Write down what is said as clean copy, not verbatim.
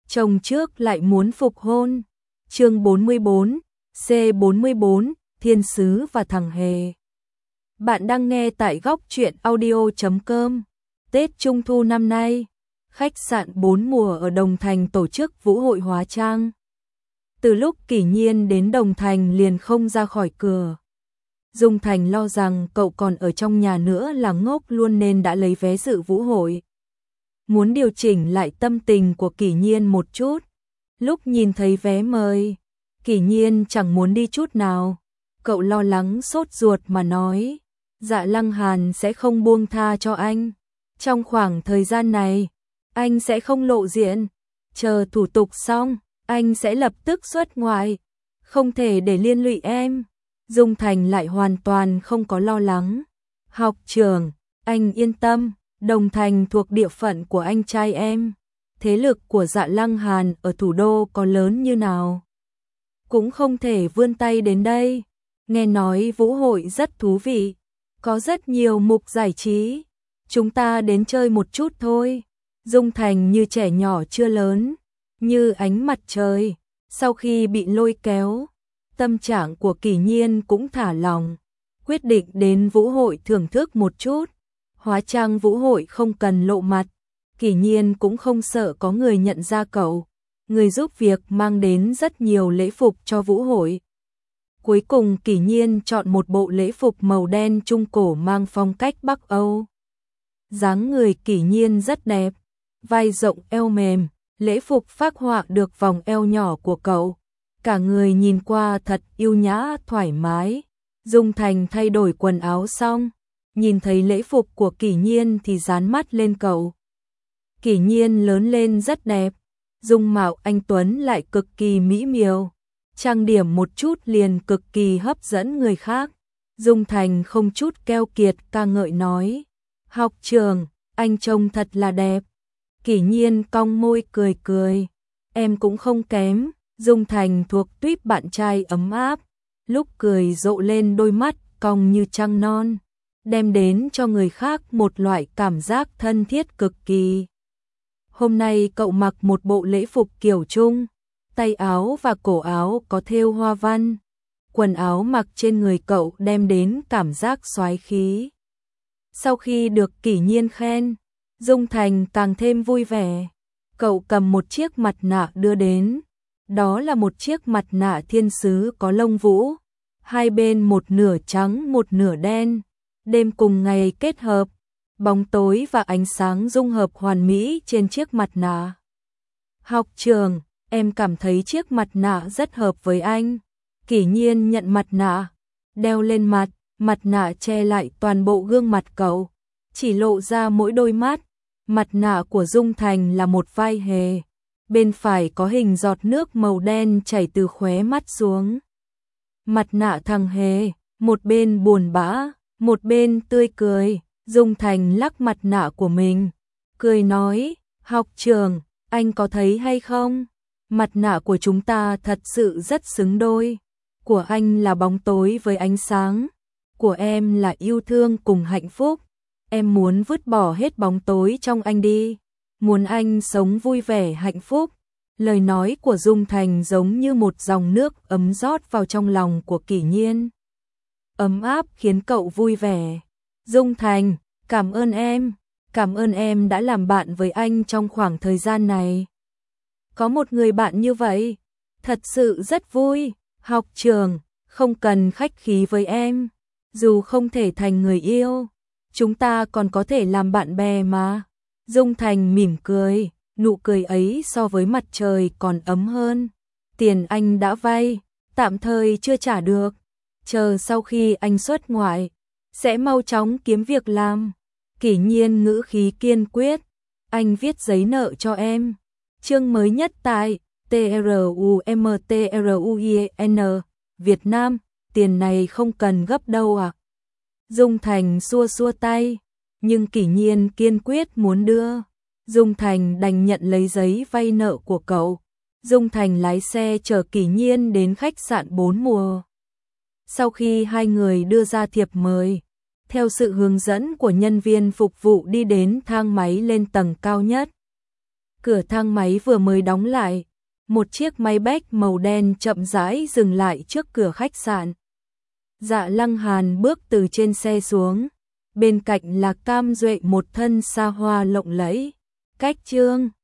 chồng trước lại muốn phục hôn. Chương 44, C44, Thiên sứ và thằng hề. Bạn đang nghe tại góc truyện audio.com. Tết Trung thu năm nay, khách sạn 4 mùa ở Đồng Thành tổ chức vũ hội hóa trang. Từ lúc Kỷ Nhiên đến Đồng Thành liền không ra khỏi cửa. Dung Thành lo rằng cậu còn ở trong nhà nữa là ngốc luôn nên đã lấy vé dự vũ hội. Muốn điều chỉnh lại tâm tình của Kỷ Nhiên một chút. Lúc nhìn thấy vé mời, Kỷ Nhiên chẳng muốn đi chút nào. Cậu lo lắng sốt ruột mà nói, Dạ Lăng Hàn sẽ không buông tha cho anh. Trong khoảng thời gian này, anh sẽ không lộ diện. Chờ thủ tục xong, anh sẽ lập tức xuất ngoại. Không thể để liên lụy em. Dung Thành lại hoàn toàn không có lo lắng. Học trưởng, anh yên tâm, Đồng Thành thuộc địa phận của anh trai em. Thế lực của Dạ Lăng Hàn ở thủ đô có lớn như nào cũng không thể vươn tay đến đây. Nghe nói vũ hội rất thú vị, có rất nhiều mục giải trí. Chúng ta đến chơi một chút thôi. Dung Thành như trẻ nhỏ chưa lớn, như ánh mặt trời. Sau khi bị lôi kéo, tâm trạng của Kỷ Nhiên cũng thả lòng, quyết định đến vũ hội thưởng thức một chút. Hóa trang vũ hội không cần lộ mặt, Kỷ Nhiên cũng không sợ có người nhận ra cậu. Người giúp việc mang đến rất nhiều lễ phục cho vũ hội. Cuối cùng Kỷ Nhiên chọn một bộ lễ phục màu đen trung cổ mang phong cách Bắc Âu. Dáng người Kỷ Nhiên rất đẹp, vai rộng eo mềm, lễ phục phác họa được vòng eo nhỏ của cậu. Cả người nhìn qua thật yêu nhã thoải mái. Dung Thành thay đổi quần áo xong, nhìn thấy lễ phục của Kỷ Nhiên thì dán mắt lên cậu. Kỷ Nhiên lớn lên rất đẹp, dung mạo anh tuấn lại cực kỳ mỹ miều, trang điểm một chút liền cực kỳ hấp dẫn người khác. Dung Thành không chút keo kiệt ca ngợi nói, học trưởng, anh trông thật là đẹp. Kỷ Nhiên cong môi cười cười, em cũng không kém. Dung Thành thuộc tuýp bạn trai ấm áp, lúc cười rộ lên đôi mắt cong như trăng non, đem đến cho người khác một loại cảm giác thân thiết cực kỳ. Hôm nay cậu mặc một bộ lễ phục kiểu Trung, tay áo và cổ áo có thêu hoa văn. Quần áo mặc trên người cậu đem đến cảm giác soái khí. Sau khi được Kỷ Nhiên khen, Dung Thành càng thêm vui vẻ. Cậu cầm một chiếc mặt nạ đưa đến. Đó là một chiếc mặt nạ thiên sứ có lông vũ, hai bên một nửa trắng một nửa đen. Đêm cùng ngày kết hợp, bóng tối và ánh sáng dung hợp hoàn mỹ trên chiếc mặt nạ. Học trưởng, em cảm thấy chiếc mặt nạ rất hợp với anh. Kỷ Nhiên nhận mặt nạ, đeo lên mặt, mặt nạ che lại toàn bộ gương mặt cậu, chỉ lộ ra mỗi đôi mắt. Mặt nạ của Dung Thành là một vai hề, bên phải có hình giọt nước màu đen chảy từ khóe mắt xuống. Mặt nạ thằng hề, một bên buồn bã, một bên tươi cười. Dung Thành lắc mặt nạ của mình, cười nói, học trưởng, anh có thấy hay không? Mặt nạ của chúng ta thật sự rất xứng đôi. Của anh là bóng tối với ánh sáng, của em là yêu thương cùng hạnh phúc. Em muốn vứt bỏ hết bóng tối trong anh đi, muốn anh sống vui vẻ hạnh phúc. Lời nói của Dung Thành giống như một dòng nước ấm rót vào trong lòng của Kỷ Nhiên. Ấm áp khiến cậu vui vẻ. Dung Thành, cảm ơn em đã làm bạn với anh trong khoảng thời gian này. Có một người bạn như vậy, thật sự rất vui. Học trưởng, không cần khách khí với em, dù không thể thành người yêu, chúng ta còn có thể làm bạn bè mà. Dung Thành mỉm cười, nụ cười ấy so với mặt trời còn ấm hơn. Tiền anh đã vay, tạm thời chưa trả được, chờ sau khi anh xuất ngoại, sẽ mau chóng kiếm việc làm. Kỷ Nhiên ngữ khí kiên quyết, anh viết giấy nợ cho em. Chương mới nhất tại TRUMTRUIN, Việt Nam, tiền này không cần gấp đâu à. Dung Thành xua xua tay, nhưng Kỷ Nhiên kiên quyết muốn đưa. Dung Thành đành nhận lấy giấy vay nợ của cậu. Dung Thành lái xe chở Kỷ Nhiên đến khách sạn 4 mùa. Sau khi hai người đưa ra thiệp mời, theo sự hướng dẫn của nhân viên phục vụ đi đến thang máy lên tầng cao nhất. Cửa thang máy vừa mới đóng lại, một chiếc máy bách màu đen chậm rãi dừng lại trước cửa khách sạn. Dạ Lăng Hàn bước từ trên xe xuống, bên cạnh là Cam Duệ một thân xa hoa lộng lẫy. Cách Trương